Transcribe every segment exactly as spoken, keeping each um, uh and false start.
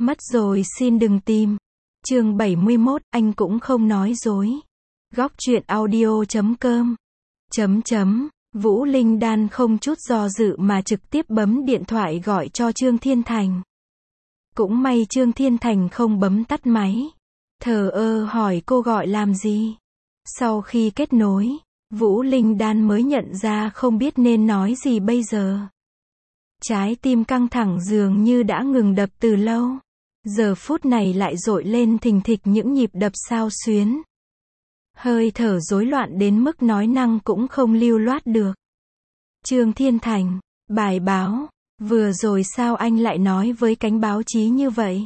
Mất rồi xin đừng tìm. Chương bảy mươi mốt, anh cũng không nói dối. Góc truyện audio chấm com. Chấm chấm. Vũ Linh Đan không chút do dự mà trực tiếp bấm điện thoại gọi cho Trương Thiên Thành. Cũng may Trương Thiên Thành không bấm tắt máy. Thờ ơ hỏi cô gọi làm gì. Sau khi kết nối, Vũ Linh Đan mới nhận ra không biết nên nói gì bây giờ. Trái tim căng thẳng dường như đã ngừng đập từ lâu. Giờ phút này lại dội lên thình thịch những nhịp đập xao xuyến. Hơi thở rối loạn đến mức nói năng cũng không lưu loát được. Trương Thiên Thành, bài báo, vừa rồi sao anh lại nói với cánh báo chí như vậy?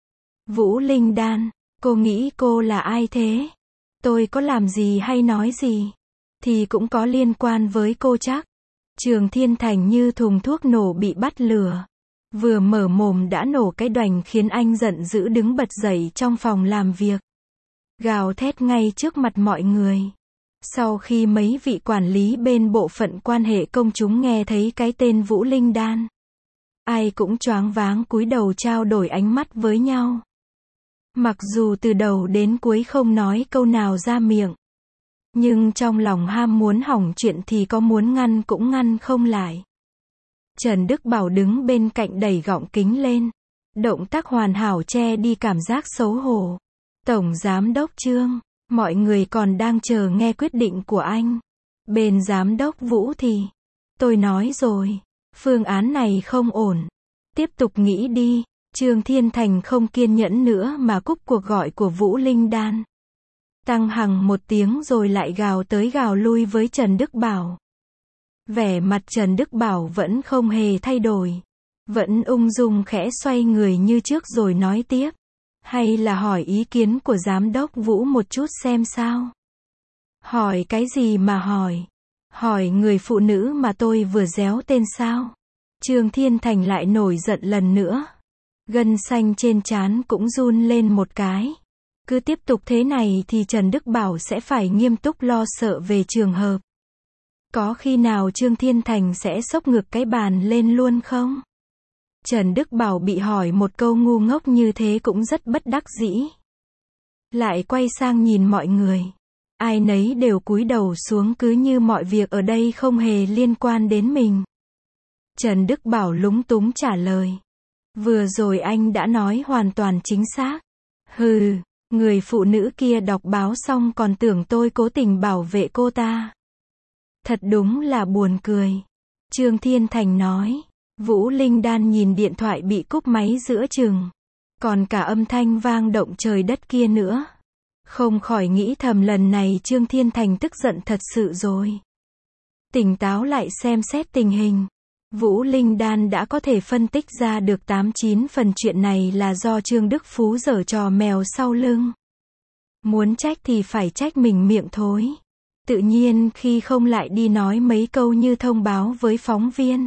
Vũ Linh Đan, cô nghĩ cô là ai thế? Tôi có làm gì hay nói gì? Thì cũng có liên quan với cô chắc. Trương Thiên Thành như thùng thuốc nổ bị bắt lửa. Vừa mở mồm đã nổ cái đoành khiến anh giận dữ đứng bật dậy trong phòng làm việc. Gào thét ngay trước mặt mọi người. Sau khi mấy vị quản lý bên bộ phận quan hệ công chúng nghe thấy cái tên Vũ Linh Đan, ai cũng choáng váng cúi đầu trao đổi ánh mắt với nhau. Mặc dù từ đầu đến cuối không nói câu nào ra miệng, nhưng trong lòng ham muốn hỏng chuyện thì có muốn ngăn cũng ngăn không lại. Trần Đức Bảo đứng bên cạnh đẩy gọng kính lên. Động tác hoàn hảo che đi cảm giác xấu hổ. Tổng Giám đốc Trương, mọi người còn đang chờ nghe quyết định của anh. Bên Giám đốc Vũ thì, tôi nói rồi, phương án này không ổn. Tiếp tục nghĩ đi. Trương Thiên Thành không kiên nhẫn nữa mà cúp cuộc gọi của Vũ Linh Đan. Tăng hằng một tiếng rồi lại gào tới gào lui với Trần Đức Bảo. Vẻ mặt Trần Đức Bảo vẫn không hề thay đổi. Vẫn ung dung khẽ xoay người như trước rồi nói tiếp. Hay là hỏi ý kiến của Giám đốc Vũ một chút xem sao? Hỏi cái gì mà hỏi? Hỏi người phụ nữ mà tôi vừa réo tên sao? Trương Thiên Thành lại nổi giận lần nữa. Gân xanh trên trán cũng run lên một cái. Cứ tiếp tục thế này thì Trần Đức Bảo sẽ phải nghiêm túc lo sợ về trường hợp. Có khi nào Trương Thiên Thành sẽ xốc ngược cái bàn lên luôn không? Trần Đức Bảo bị hỏi một câu ngu ngốc như thế cũng rất bất đắc dĩ. Lại quay sang nhìn mọi người. Ai nấy đều cúi đầu xuống cứ như mọi việc ở đây không hề liên quan đến mình. Trần Đức Bảo lúng túng trả lời. Vừa rồi anh đã nói hoàn toàn chính xác. Hừ, người phụ nữ kia đọc báo xong còn tưởng tôi cố tình bảo vệ cô ta. Thật đúng là buồn cười. Trương Thiên Thành nói. Vũ Linh Đan nhìn điện thoại bị cúp máy giữa chừng. Còn cả âm thanh vang động trời đất kia nữa. Không khỏi nghĩ thầm lần này Trương Thiên Thành tức giận thật sự rồi. Tỉnh táo lại xem xét tình hình. Vũ Linh Đan đã có thể phân tích ra được tám chín phần chuyện này là do Trương Đức Phú giở trò mèo sau lưng. Muốn trách thì phải trách mình miệng thối. Tự nhiên khi không lại đi nói mấy câu như thông báo với phóng viên.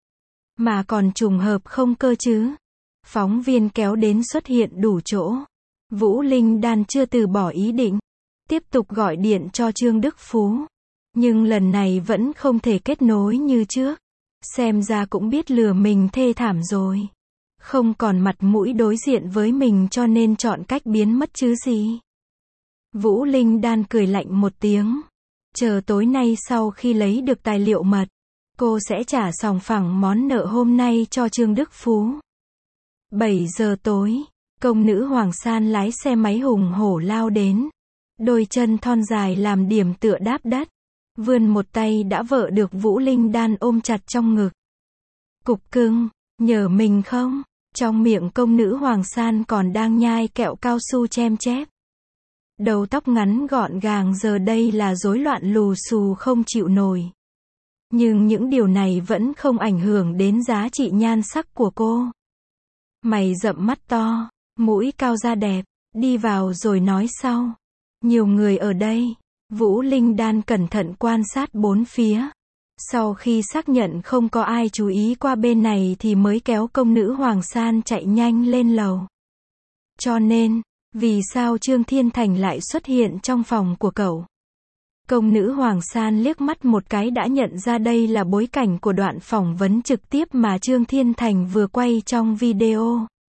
Mà còn trùng hợp không cơ chứ. Phóng viên kéo đến xuất hiện đủ chỗ. Vũ Linh Đan chưa từ bỏ ý định. Tiếp tục gọi điện cho Trương Đức Phú. Nhưng lần này vẫn không thể kết nối như trước. Xem ra cũng biết lừa mình thê thảm rồi. Không còn mặt mũi đối diện với mình cho nên chọn cách biến mất chứ gì. Vũ Linh Đan cười lạnh một tiếng. Chờ tối nay sau khi lấy được tài liệu mật, cô sẽ trả sòng phẳng món nợ hôm nay cho Trương Đức Phú. bảy giờ tối, công nữ Hoàng San lái xe máy hùng hổ lao đến. Đôi chân thon dài làm điểm tựa đáp đất. Vươn một tay đã vợ được Vũ Linh Đan ôm chặt trong ngực. Cục cưng, nhờ mình không? Trong miệng công nữ Hoàng San còn đang nhai kẹo cao su chem chép. Đầu tóc ngắn gọn gàng giờ đây là rối loạn lù xù không chịu nổi. Nhưng những điều này vẫn không ảnh hưởng đến giá trị nhan sắc của cô. Mày rậm mắt to, mũi cao da đẹp, đi vào rồi nói sau. Nhiều người ở đây. Vũ Linh Đan cẩn thận quan sát bốn phía. Sau khi xác nhận không có ai chú ý qua bên này thì mới kéo công nữ Hoàng San chạy nhanh lên lầu. Cho nên, vì sao Trương Thiên Thành lại xuất hiện trong phòng của cậu? Công nữ Hoàng San liếc mắt một cái đã nhận ra đây là bối cảnh của đoạn phỏng vấn trực tiếp mà Trương Thiên Thành vừa quay trong video.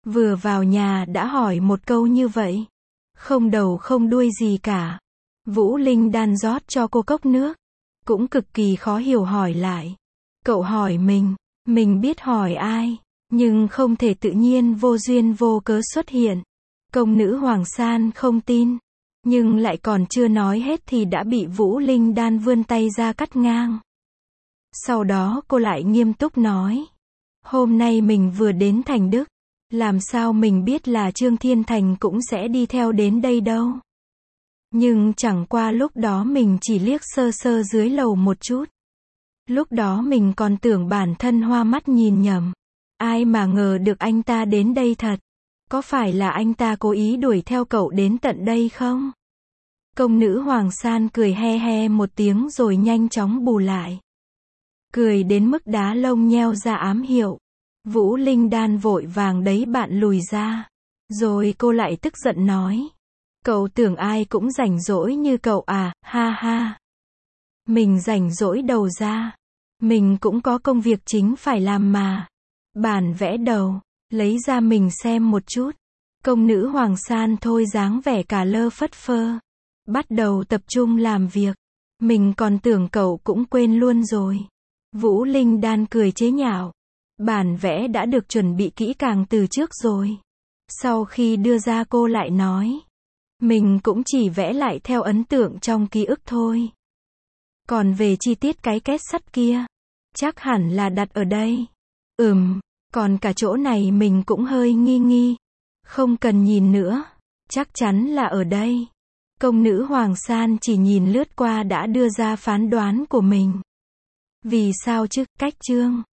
Vừa vào nhà đã hỏi một câu như vậy. Không đầu không đuôi gì cả. Vũ Linh Đan rót cho cô cốc nước. Cũng cực kỳ khó hiểu hỏi lại. Cậu hỏi mình, mình biết hỏi ai, nhưng không thể tự nhiên vô duyên vô cớ xuất hiện. Công nữ Hoàng San không tin, nhưng lại còn chưa nói hết thì đã bị Vũ Linh Đan vươn tay ra cắt ngang. Sau đó cô lại nghiêm túc nói. Hôm nay mình vừa đến Thành Đức. Làm sao mình biết là Trương Thiên Thành cũng sẽ đi theo đến đây đâu. Nhưng chẳng qua lúc đó mình chỉ liếc sơ sơ dưới lầu một chút. Lúc đó mình còn tưởng bản thân hoa mắt nhìn nhầm. Ai mà ngờ được anh ta đến đây thật. Có phải là anh ta cố ý đuổi theo cậu đến tận đây không? Công nữ Hoàng San cười he he một tiếng rồi nhanh chóng bù lại. Cười đến mức đá lông nheo ra ám hiệu. Vũ Linh Đan vội vàng đấy bạn lùi ra. Rồi cô lại tức giận nói. Cậu tưởng ai cũng rảnh rỗi như cậu à, ha ha. Mình rảnh rỗi đầu ra. Mình cũng có công việc chính phải làm mà. Bản vẽ đầu, lấy ra mình xem một chút. Công nữ Hoàng San thôi dáng vẻ cả lơ phất phơ. Bắt đầu tập trung làm việc. Mình còn tưởng cậu cũng quên luôn rồi. Vũ Linh Đan cười chế nhạo. Bản vẽ đã được chuẩn bị kỹ càng từ trước rồi. Sau khi đưa ra cô lại nói. Mình cũng chỉ vẽ lại theo ấn tượng trong ký ức thôi. Còn về chi tiết cái két sắt kia, chắc hẳn là đặt ở đây. Ừm, còn cả chỗ này mình cũng hơi nghi nghi. Không cần nhìn nữa, chắc chắn là ở đây. Công nữ Hoàng San chỉ nhìn lướt qua đã đưa ra phán đoán của mình. Vì sao chứ, cách Trương